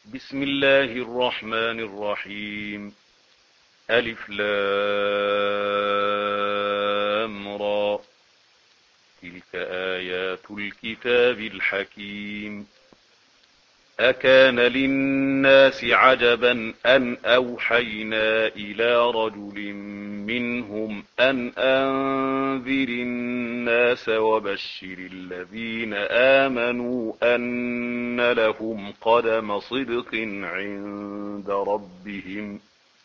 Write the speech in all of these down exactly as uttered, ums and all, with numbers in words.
بسم الله الرحمن الرحيم. ألف لام را. تلك آيات الكتاب الحكيم. أكان للناس عجبا أن أوحينا إلى رجل منهم أن أنذر الناس وبشر الذين آمنوا أن لهم قدم صدق عند ربهم.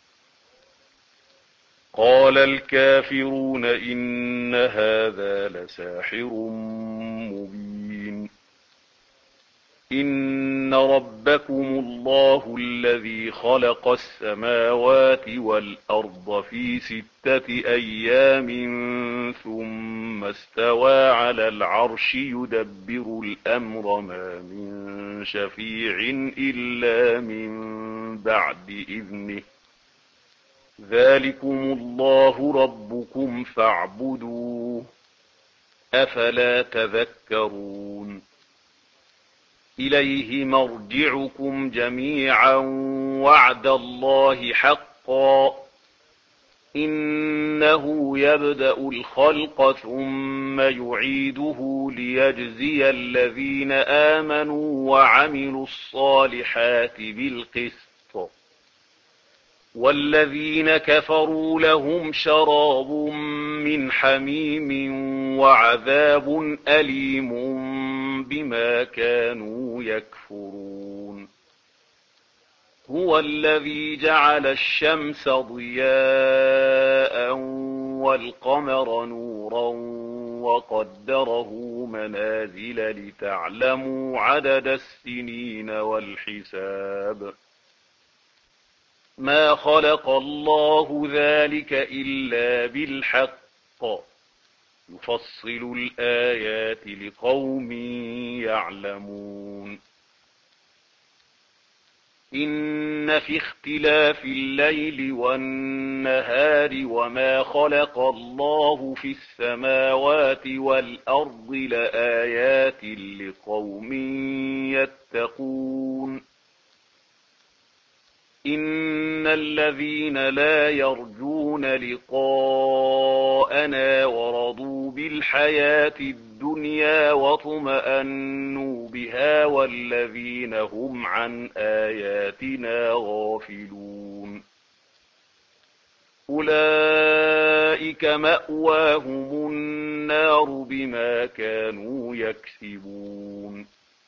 قال الكافرون إن هذا لساحر مبين. إن ربكم الله الذي خلق السماوات والأرض في ستة أيام ثم استوى على العرش يدبر الأمر ما من شفيع إلا من بعد إذنه. ذلكم الله ربكم فاعبدوه أفلا تذكرون. إليه مرجعكم جميعا وعد الله حقا. إنه يبدأ الخلق ثم يعيده ليجزي الذين آمنوا وعملوا الصالحات بالقسط. والذين كفروا لهم شراب من حميم وعذاب أليم بما كانوا يكفرون. هو الذي جعل الشمس ضياء والقمر نورا وقدره منازل لتعلموا عدد السنين والحساب. ما خلق الله ذلك إلا بالحق يفصل الآيات لقوم يعلمون. إن في اختلاف الليل والنهار وما خلق الله في السماوات والأرض لآيات لقوم يتقون. إن الذين لا يرجون لقاءنا ورضوا بالحياة الدنيا واطمأنوا بها والذين هم عن آياتنا غافلون أولئك مأواهم النار بما كانوا يكسبون.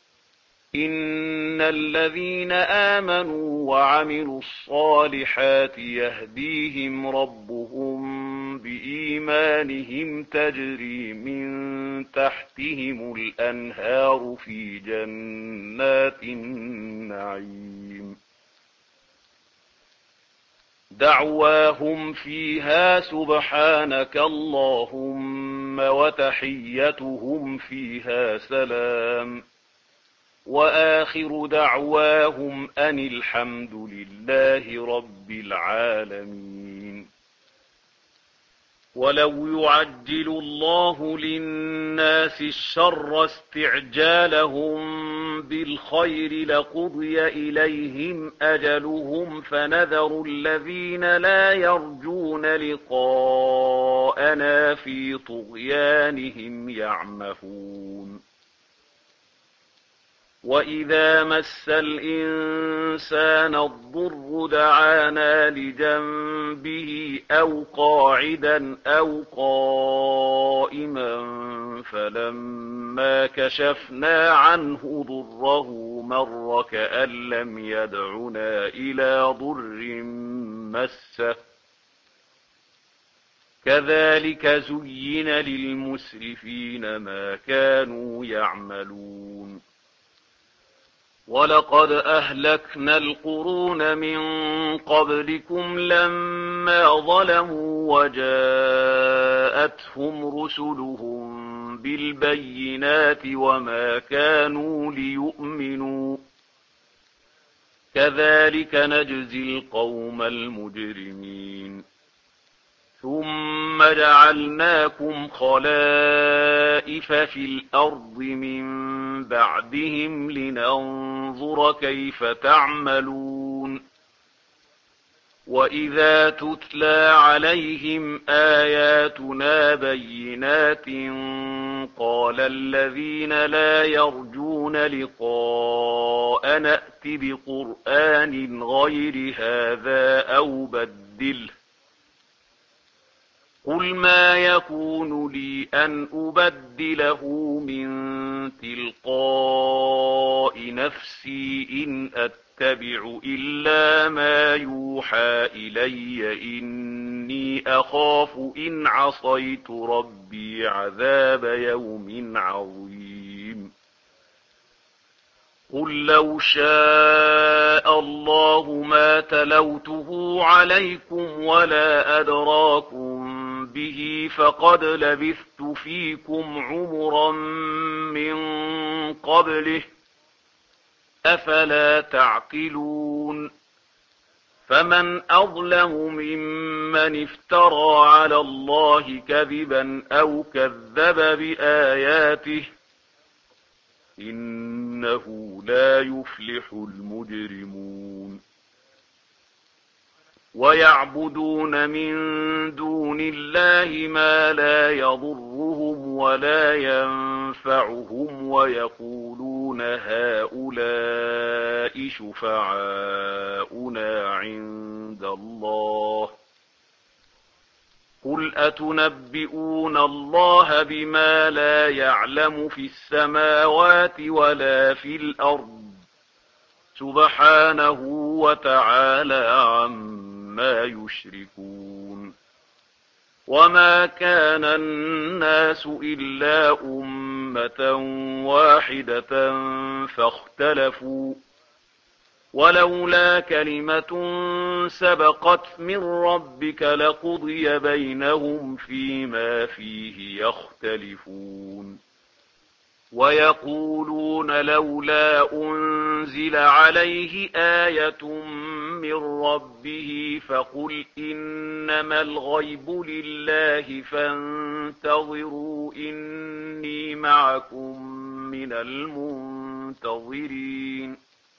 إن الذين آمنوا وعملوا الصالحات يهديهم ربهم بإيمانهم تجري من تحتهم الأنهار في جنات النعيم. دعواهم فيها سبحانك اللهم وتحيتهم فيها سلام. وآخر دعواهم أن الحمد لله رب العالمين. ولو يعجل الله للناس الشر استعجالهم بالخير لقضي إليهم أجلهم فنذر الذين لا يرجون لقاءنا في طغيانهم يعمهون. وإذا مس الإنسان الضر دعانا لجنبه أو قاعدا أو قائما فلما كشفنا عنه ضره مر كأن لم يدعنا إلى ضر مسه. كذلك زين للمسرفين ما كانوا يعملون. ولقد أهلكنا القرون من قبلكم لما ظلموا وجاءتهم رسلهم بالبينات وما كانوا ليؤمنوا. كذلك نجزي القوم المجرمين. ثم جعلناكم خلائف في الأرض من بعدهم لننظر كيف تعملون وإذا تتلى عليهم آياتنا بينات قال الذين لا يرجون لقاء نأت بقرآن غير هذا أو بدله قل ما يكون لي أن أبدله من تلقاء نفسي إن أتبع إلا ما يوحى إلي إني أخاف إن عصيت ربي عذاب يوم عظيم قل لو شاء الله ما تلوته عليكم ولا أدراكم به فقد لبثت فيكم عمرا من قبله أفلا تعقلون فمن أظلم ممن افترى على الله كذبا أو كذب بآياته إنه لا يفلح المجرمون ويعبدون من دون الله ما لا يضرهم ولا ينفعهم ويقولون هؤلاء شفعاؤنا عند الله قل أتنبئون الله بما لا يعلم في السماوات ولا في الأرض سبحانه وتعالى عما يشركون وما كان الناس إلا أمة واحدة فاختلفوا ولولا كلمة سبقت من ربك لقضي بينهم فيما فيه يختلفون ويقولون لولا أنزل عليه آية من ربه فقل إنما الغيب لله فانتظروا إني معكم من المنتظرين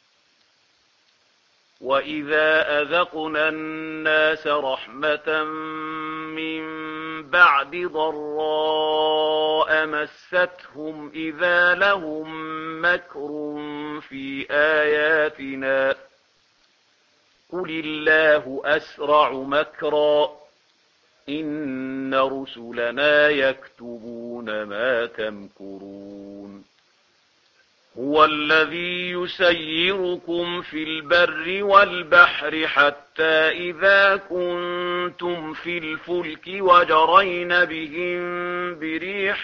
وإذا أذقنا الناس رحمة من بعد ضراء مستهم إذا لهم مكر في آياتنا قل الله أسرع مكرا إن رسلنا يكتبون ما تمكرون هو الذي يسيركم في البر والبحر حتى إذا كنتم في الفلك وجرين بهم بريح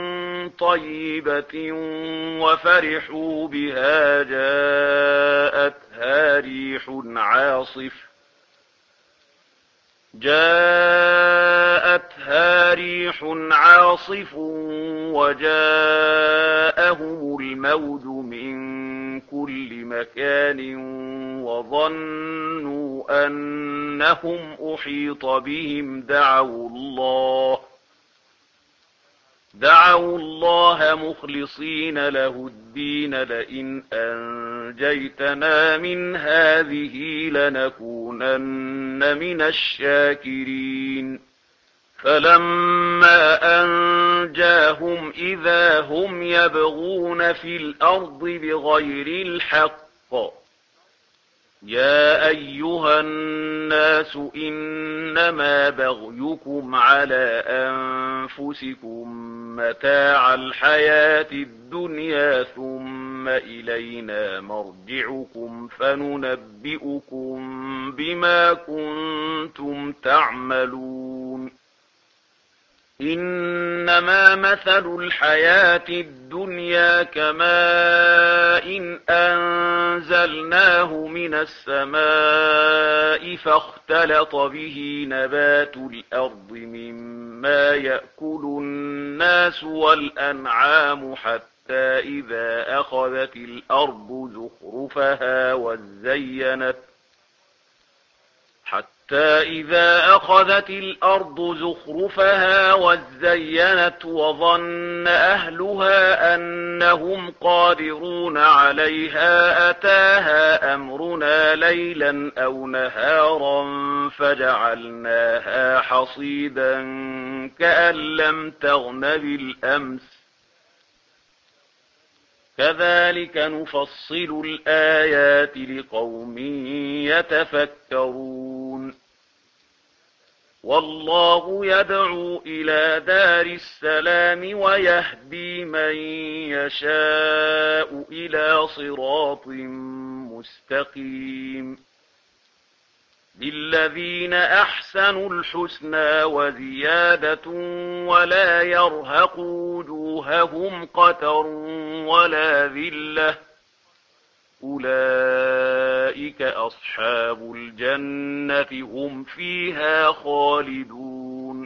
طيبة وفرحوا بها جاءتها ريح عاصف جاءتها ريح عاصف وجاءهم الموج من كل مكان وظنوا أنهم أحيط بهم دعوا الله دعوا الله مخلصين له الدين لئن أنجيتنا من هذه لنكونن من الشاكرين فلما أنجاهم إذا هم يبغون في الأرض بغير الحق يا أيها الناس إنما بغيكم على أنفسكم متاع الحياة الدنيا ثم إلينا مرجعكم فننبئكم بما كنتم تعملون إنما مثل الحياة الدنيا كماء إن أنزلناه من السماء فاختلط به نبات الأرض مما يأكل الناس والأنعام حتى إذا أخذت الأرض زخرفها وزينت حتى حتى إذا أخذت الأرض زخرفها وزينت وظن أهلها أنهم قادرون عليها أتاها أمرنا ليلا أو نهارا فجعلناها حصيدا كأن لم تغن بالأمس كذلك نفصل الآيات لقوم يتفكرون والله يدعو إلى دار السلام ويهدي من يشاء إلى صراط مستقيم للذين أحسنوا الحسنى وزيادة ولا يرهق وجوههم قتر ولا ذلة أولئك أصحاب الجنة هم فيها خالدون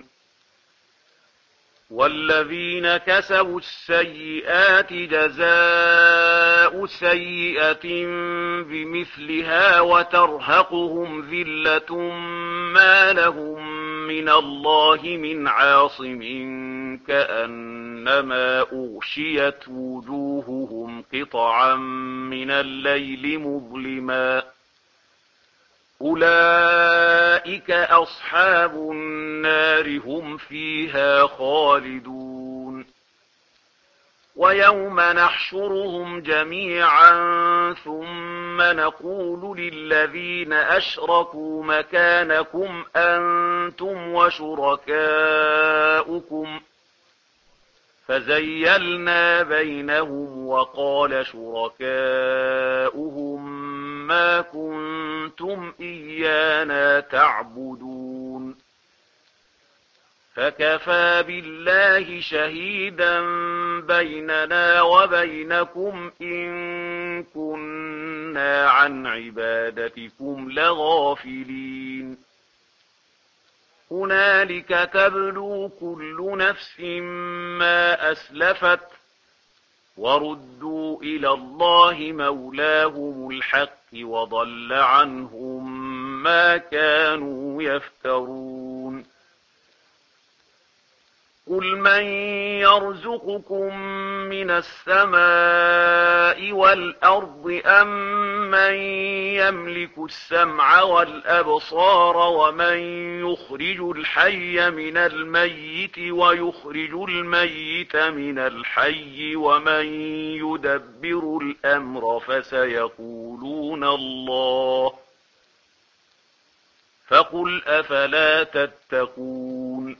والذين كسبوا السيئات جزاء سيئة بمثلها وترهقهم ذلة ما لهم من الله من عاصم كأنما أغشيت وجوههم قطعا من الليل مظلما أولئك أصحاب النار هم فيها خالدون ويوم نحشرهم جميعا ثم نقول للذين أشركوا مكانكم أنتم وشركاؤكم فزيلنا بينهم وقال شركاؤهم ما كنتم إيانا تعبدون فكفى بالله شهيدا بيننا وبينكم إن كنا عن عبادتكم لغافلين هنالك تبلو كل نفس ما أسلفت وردوا إلى الله مولاهم الحق وضل عنهم ما كانوا يفترون قل من يرزقكم من السماء والأرض أم من يملك السمع والأبصار ومن يخرج الحي من الميت ويخرج الميت من الحي ومن يدبر الأمر فسيقولون الله فقل أفلا تتقون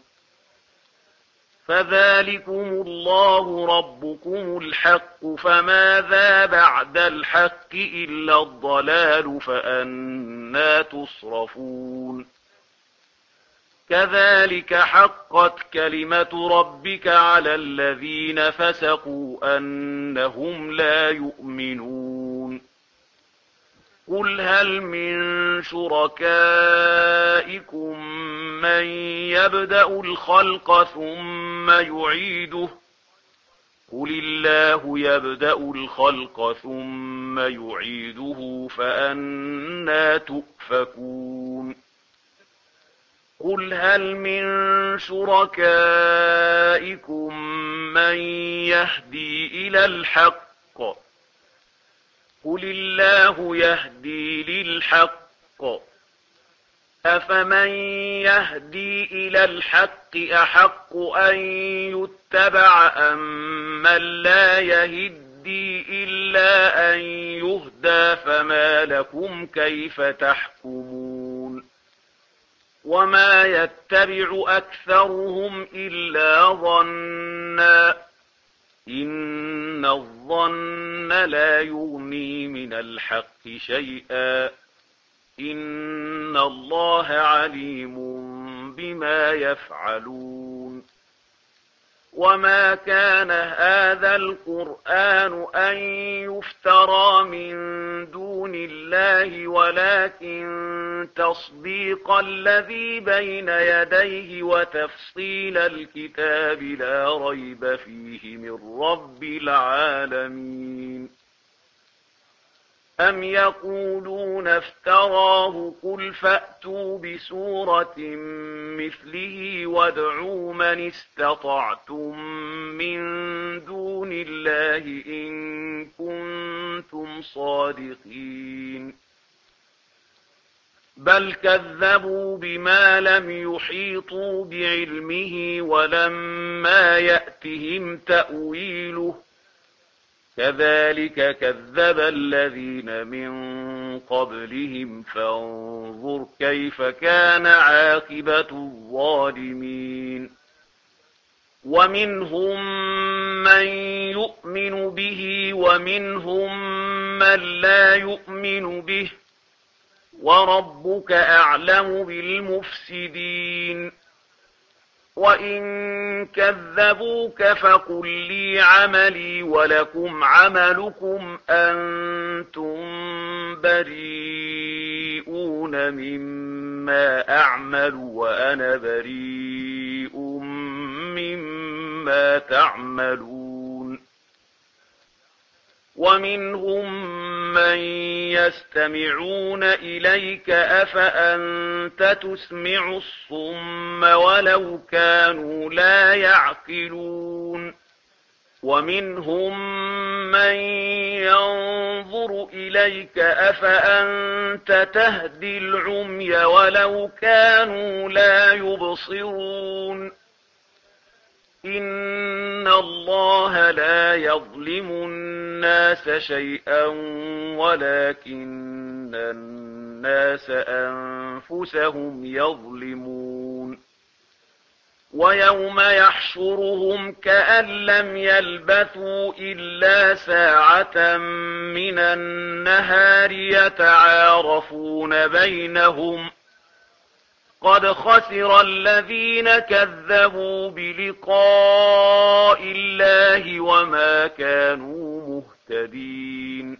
فذلكم الله ربكم الحق فماذا بعد الحق إلا الضلال فأنى تصرفون كذلك حقت كلمة ربك على الذين فسقوا أنهم لا يؤمنون قل هل من شركائكم من يبدأ الخلق ثم يعيده قل الله يبدأ الخلق ثم يعيده فأنى تؤفكون قل هل من شركائكم من يهدي إلى الحق قل الله يهدي للحق أفمن يهدي إلى الحق أحق أن يتبع أم من لا يهدي إلا أن يهدى فما لكم كيف تحكمون وما يتبع أكثرهم إلا ظنا إن الظن لا يغني من الحق شيئا إن الله عليم بما يفعلون وما كان هذا القرآن أن يفترى من دون الله ولكن تصديق الذي بين يديه وتفصيل الكتاب لا ريب فيه من رب العالمين أم يقولون افتراه قل فأتوا بسورة مثله وادعوا من استطعتم من دون الله إن كنتم صادقين بل كذبوا بما لم يحيطوا بعلمه ولما يأتهم تأويله كذلك كذب الذين من قبلهم فانظر كيف كان عاقبة الظالمين ومنهم من يؤمن به ومنهم من لا يؤمن به وربك أعلم بالمفسدين وإن كذبوك فقل لي عملي ولكم عملكم أنتم بريئون مما أعمل وأنا بريء مما تعملون ومنهم من يستمعون إليك أفأنت تسمع الصم ولو كانوا لا يعقلون ومنهم من ينظر إليك أفأنت تهدي العمي ولو كانوا لا يبصرون إن الله لا يظلم الناس شيئا ولكن الناس أنفسهم يظلمون ويوم يحشرهم كأن لم يلبثوا إلا ساعة من النهار يتعارفون بينهم قد خسر الذين كذبوا بلقاء الله وما كانوا مهتدين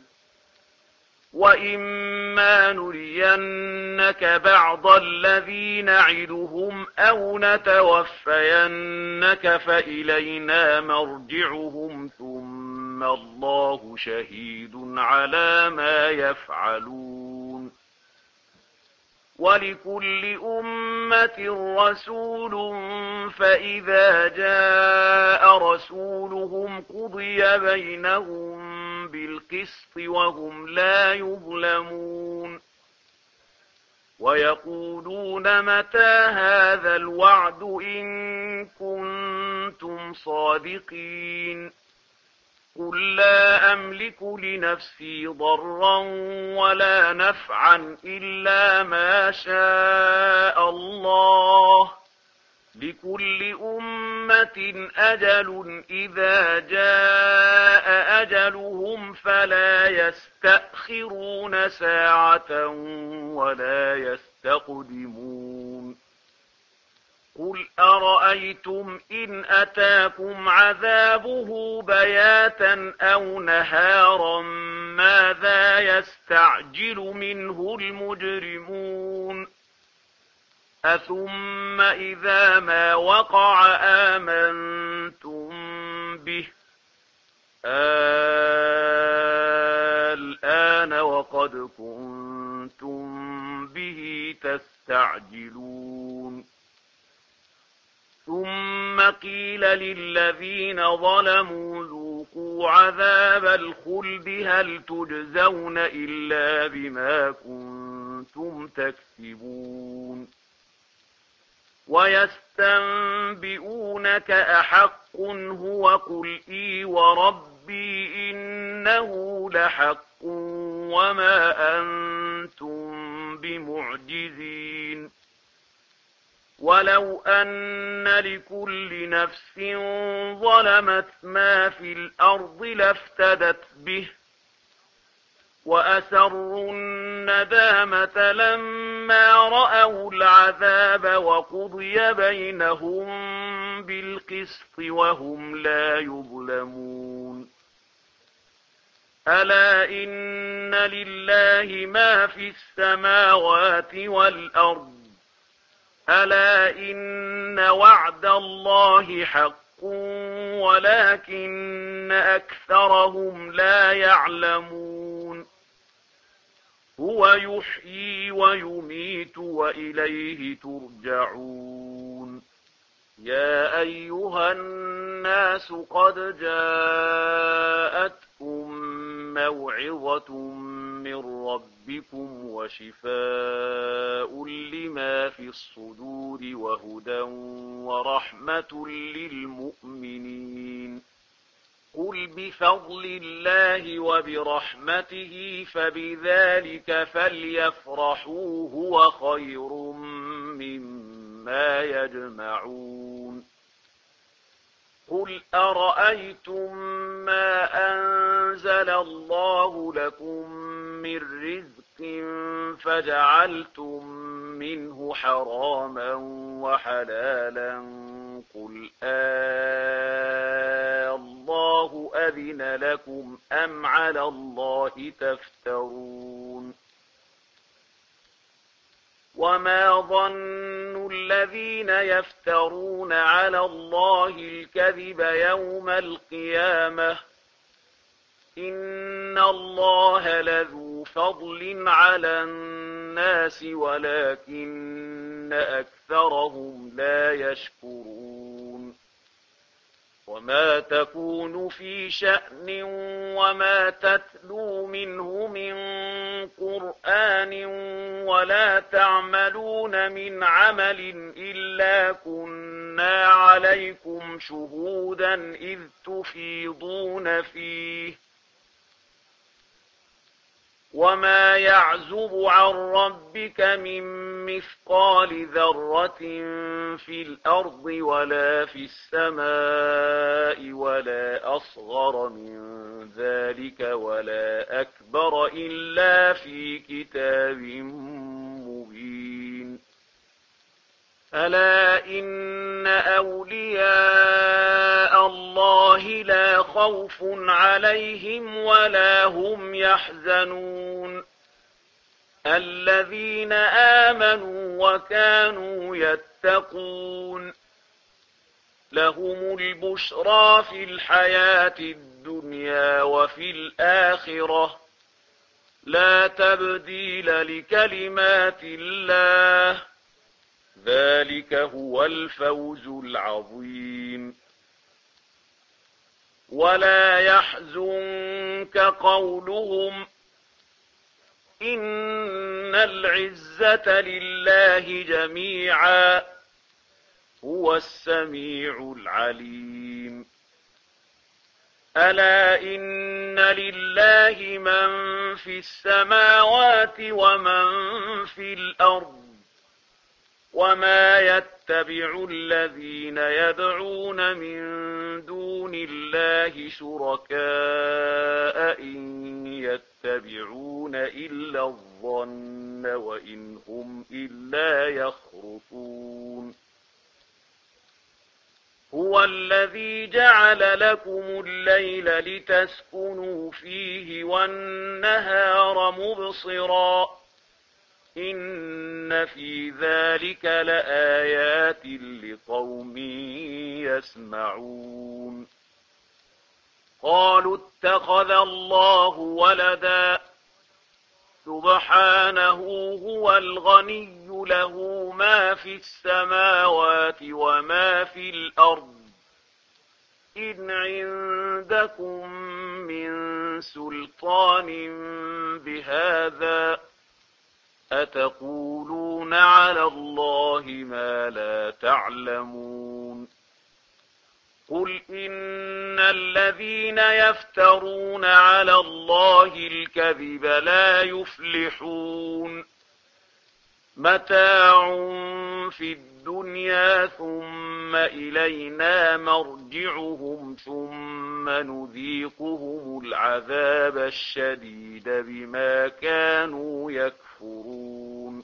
وإما نرينك بعض الذي نعدهم أو نتوفينك فإلينا مرجعهم ثم الله شهيد على ما يفعلون ولكل أمة رسول فإذا جاء رسولهم قضي بينهم بالقسط وهم لا يظلمون ويقولون متى هذا الوعد إن كنتم صادقين قل لا أملك لنفسي ضرا ولا نفعا إلا ما شاء الله لكل أمة أجل إذا جاء أجلهم فلا يستأخرون ساعة ولا يستقدمون قل أرأيتم إن أتاكم عذابه بياتا أو نهارا ماذا يستعجل منه المجرمون أثم إذا ما وقع آمنتم به الآن وقد كنتم به تستعجلون ثم قيل للذين ظلموا ذوقوا عذاب الخلد هل تجزون إلا بما كنتم تكسبون ويستنبئونك أحق هو قل إي وربي إنه لحق وما أنتم بمعجزين ولو أن لكل نفس ظلمت ما في الأرض لافتدت به وأسروا الندامة لما رأوا العذاب وقضي بينهم بالقسط وهم لا يظلمون ألا إن لله ما في السماوات والأرض ألا إن وعد الله حق ولكن أكثرهم لا يعلمون هو يحيي ويميت وإليه ترجعون. يا أيها الناس قد جاءتكم موعظة من ربكم وشفاء لما في الصدور وهدى ورحمة للمؤمنين. قل بفضل الله وبرحمته فبذلك فليفرحوا هو خير مما يجمعون. قل أرأيتم ما أنزل الله لكم من رزق فجعلتم منه حراما وحلالا قل آه الله أذن لكم أم على الله تفترون. وما ظن الذين يفترون على الله الكذب يوم القيامة إن الله لذو فضل على الناس ولكن أكثرهم لا يشكرون. وما تكون في شأن وما تتلو منه من قرآن ولا تعملون من عمل إلا كنا عليكم شهودا إذ تفيضون فيه وما يعزب عن ربك من مثقال ذرة في الأرض ولا في السماء ولا أصغر من ذلك ولا أكبر إلا في كتاب مبين. ألا إن أولياء الله لا خوف عليهم ولا هم يحزنون الذين آمنوا وكانوا يتقون. لهم البشرى في الحياة الدنيا وفي الآخرة لا تبديل لكلمات الله ذلك هو الفوز العظيم. ولا يحزنك قولهم إن العزة لله جميعا هو السميع العليم. ألا إن لله من في السماوات ومن في الأرض وما يتبع الذين يدعون من دون الله شركاء إن يتبعون إلا الظن وإن هم إلا يخرصون. هو الذي جعل لكم الليل لتسكنوا فيه والنهار مبصرا إن في ذلك لآيات لقوم يسمعون. قالوا اتخذ الله ولدا سبحانه هو الغني له ما في السماوات وما في الأرض إن عندكم من سلطان بهذا أتقولون على الله ما لا تعلمون. قل إن الذين يفترون على الله الكذب لا يفلحون متاع في الدنيا ثم إلينا مرجعهم ثم نذيقهم العذاب الشديد بما كانوا يكفرون.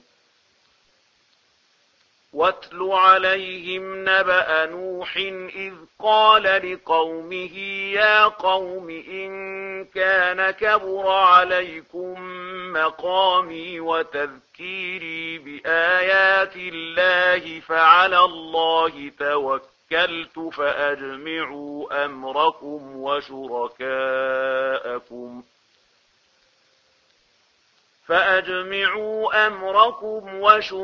واتل عليهم نبأ نوح إذ قال لقومه يا قوم إن كان كبر عليكم مقامي وتذكيري بآيات الله فعلى الله توكلت فأجمعوا أمركم وشركاءكم فأجمعوا أمركم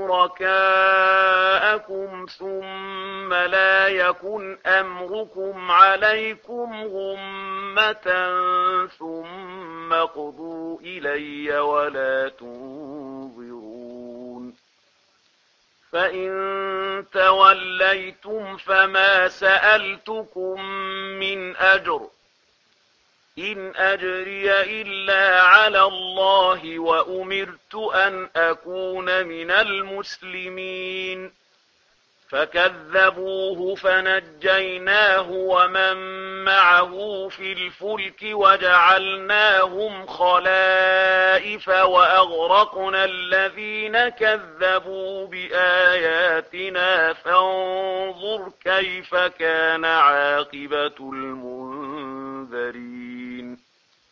وشركاءكم ثم لا يكن أمركم عليكم غمة ثم اقضوا إلي ولا تنظرون فإن توليتم فما سألتكم من أجر إن أجري إلا على الله وأمرت أن أكون من المسلمين فكذبوه فنجيناه ومن معه في الفلك وجعلناهم خلائف وأغرقنا الذين كذبوا بآياتنا فانظر كيف كان عاقبة المنذرين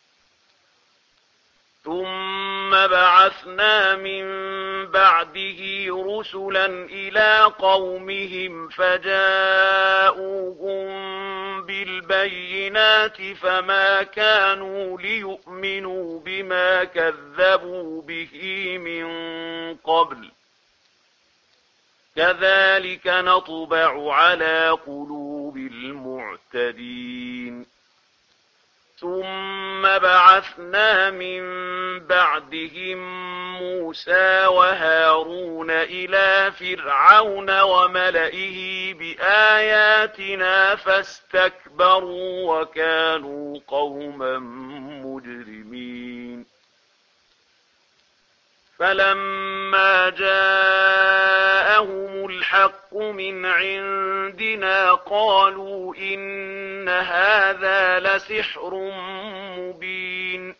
ثم بعثنا من بعده رسلا إلى قومهم فجاءوهم بالبينات فما كانوا ليؤمنوا بما كذبوا به من قبل كذلك نطبع على قلوب المعتدين ثم بعثنا من بعدهم موسى وهارون إلى فرعون وملئه بآياتنا فاستكبروا وكانوا قوما مجرمين فلما جاءهم الحق من عندنا قالوا إن هذا لسحر مبين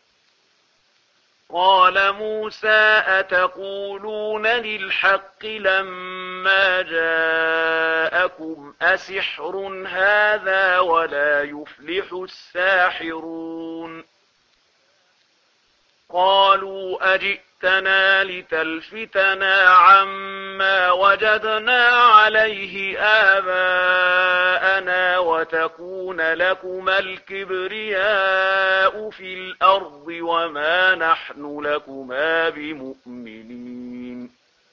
قال موسى أتقولون للحق لما جاءكم أسحر هذا ولا يفلح الساحرون قالوا أجئتنا لتلفتنا عما وجدنا عليه آباءنا وتكون لكما الكبرياء في الأرض وما نحن لكما بمؤمنين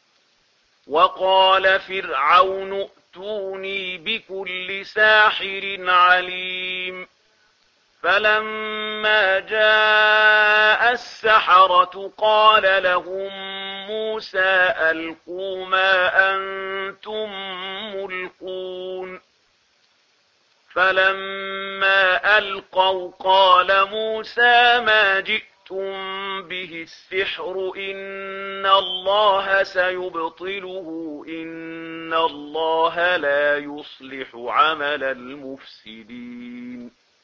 وقال فرعون ائتوني بكل ساحر عليم فلما جاء السحرة قال لهم موسى ألقوا ما أنتم ملقون فلما ألقوا قال موسى ما جئتم به السحر إن الله سيبطله إن الله لا يصلح عمل المفسدين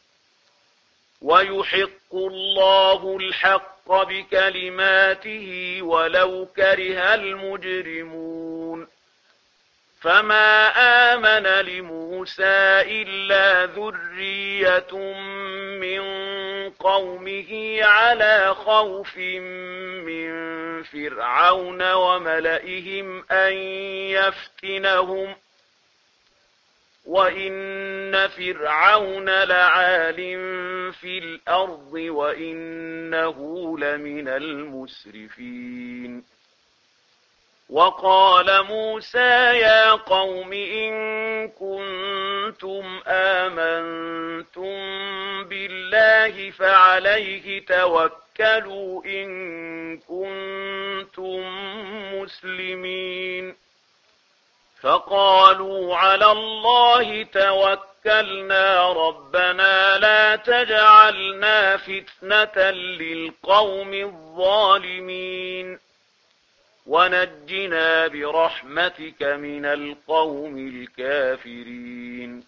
ويحق الله الحق بكلماته ولو كره المجرمون فما آمن لموسى إلا ذرية من قومه على خوف من فرعون وملئهم أن يفتنهم وإن فرعون لعال في الأرض وإنه لمن المسرفين وقال موسى يا قوم إن كنتم آمنتم بالله فعليه توكلوا إن كنتم مسلمين فقالوا على الله توكلنا ربنا لا تجعلنا فتنة للقوم الظالمين ونجنا برحمتك من القوم الكافرين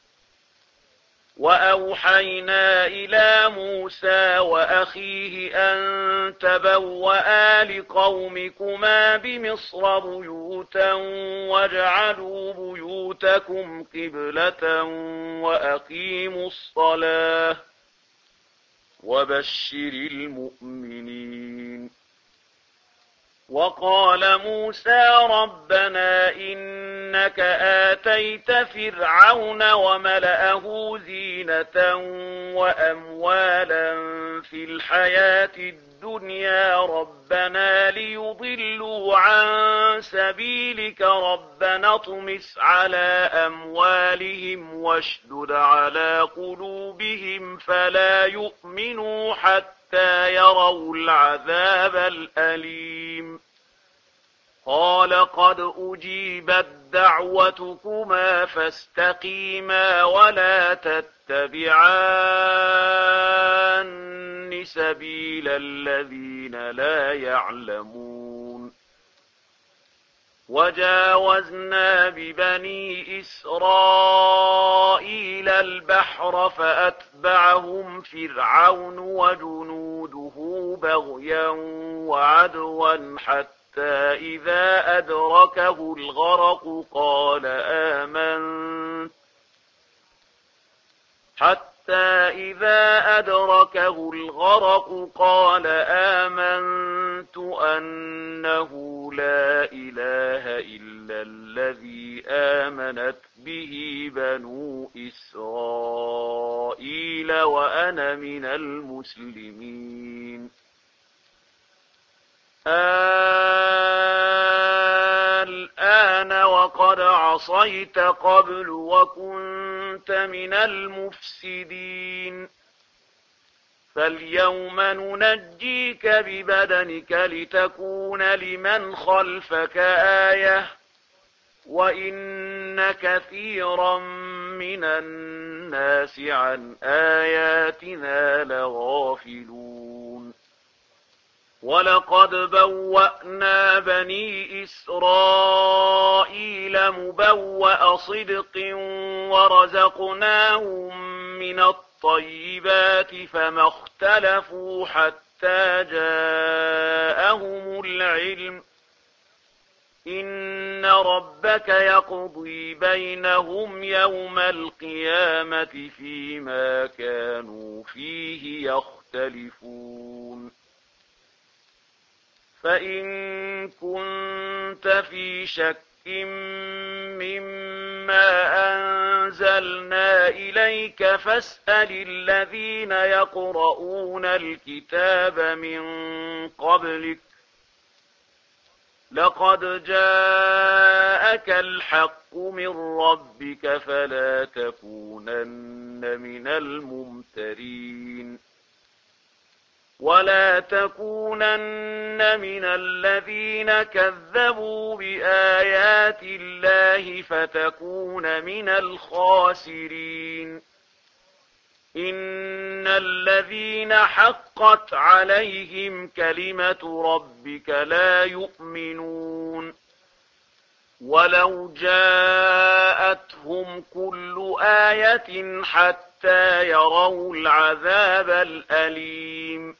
وأوحينا إلى موسى وأخيه أن تبوأ لقومكما بمصر بيوتا واجعلوا بيوتكم قبلة وأقيموا الصلاة وبشر المؤمنين وقال موسى ربنا إن إنك آتيت فرعون وملأه زينة وأموالا في الحياة الدنيا ربنا ليضلوا عن سبيلك ربنا اطمس على أموالهم واشدد على قلوبهم فلا يؤمنوا حتى يروا العذاب الأليم قال قد أجيبت دعوتكما فاستقيما ولا تتبعان سبيل الذين لا يعلمون وجاوزنا ببني إسرائيل البحر فأتبعهم فرعون وجنوده بغيا وعدوا حتى حتى إذا أدركه الغرق قال آمنت حتى إذا أدركه الغرق قال آمنت أنه لا إله إلا الذي آمنت به بنو إسرائيل وأنا من المسلمين الآن وقد عصيت قبل وكنت من المفسدين فاليوم ننجيك ببدنك لتكون لمن خلفك آية وإن كثيرا من الناس عن آياتنا لغافلون ولقد بوأنا بني إسرائيل مبوأ صدق ورزقناهم من الطيبات فما اختلفوا حتى جاءهم العلم إن ربك يقضي بينهم يوم القيامة فيما كانوا فيه يختلفون فإن كنت في شك مما أنزلنا إليك فاسأل الذين يقرؤون الكتاب من قبلك لقد جاءك الحق من ربك فلا تكونن من الممترين ولا تكونن من الذين كذبوا بآيات الله فتكون من الخاسرين إن الذين حقت عليهم كلمة ربك لا يؤمنون ولو جاءتهم كل آية حتى يروا العذاب الأليم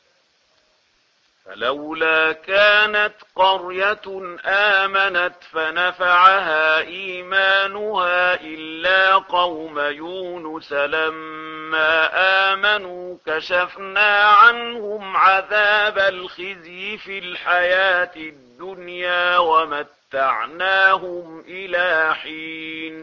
فلولا كانت قرية آمنت فنفعها إيمانها إلا قوم يونس لما آمنوا كشفنا عنهم عذاب الخزي في الحياة الدنيا ومتعناهم إلى حين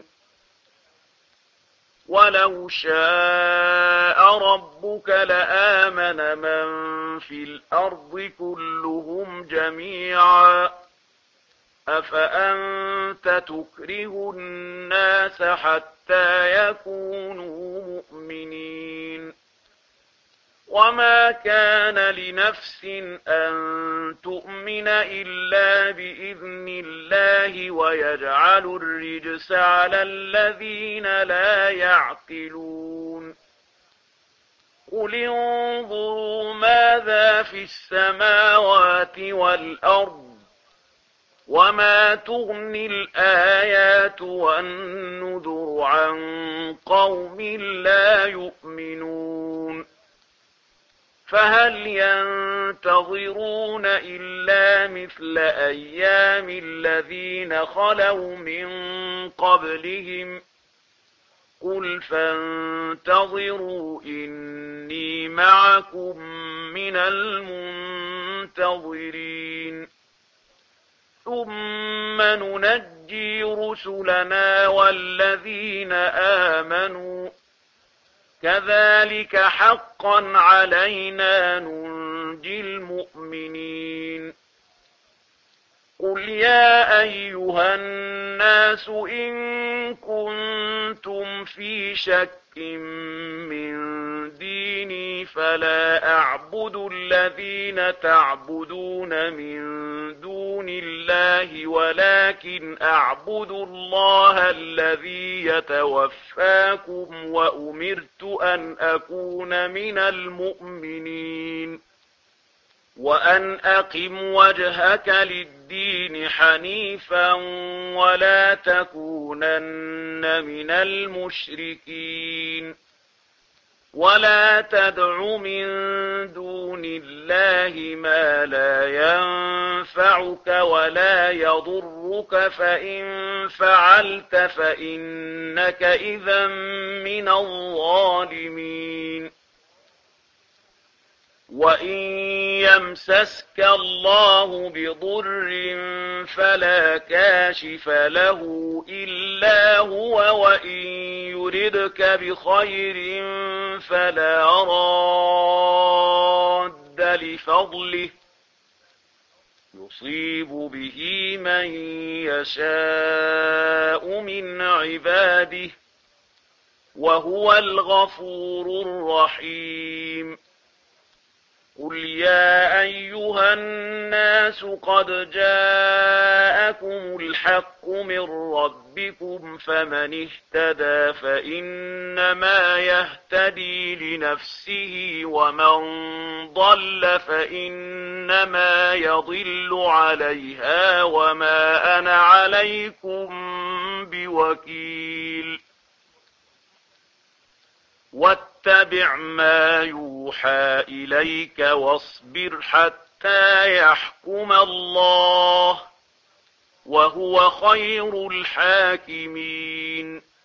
ولو شاء ربك لآمن من في الأرض كلهم جميعا أفأنت تكره الناس حتى يكونوا مؤمنين وما كان لنفس أن تؤمن إلا بإذن الله ويجعل الرجس على الذين لا يعقلون قل انظروا ماذا في السماوات والأرض وما تغني الآيات والنذر عن قوم لا يؤمنون فهل ينتظرون إلا مثل أيام الذين خلوا من قبلهم قل فانتظروا إني معكم من المنتظرين ثم ننجي ننجي رسلنا والذين آمنوا كذلك حقا علينا ننجي المؤمنين قل يا أيها الناس إن كنتم في شك من ديني فلا أعبد الذين تعبدون من دون الله ولكن أعبد الله الذي يتوفاكم وأمرت أن أكون من المؤمنين وأن أقم وجهك للدين حنيفا ولا تكونن من المشركين ولا تدع من دون الله ما لا ينفعك ولا يضرك فإن فعلت فإنك إذا من الظالمين وإن يمسسك الله بضر فلا كاشف له إلا هو وإن يردك بخير فلا راد لفضله يصيب به من يشاء من عباده وهو الغفور الرحيم قل يا أيها الناس قد جاءكم الحق من ربكم فمن اهتدى فإنما يهتدي لنفسه ومن ضل فإنما يضل عليها وما أنا عليكم بوكيل واتبع ما يوحى إليك واصبر حتى يحكم الله وهو خير الحاكمين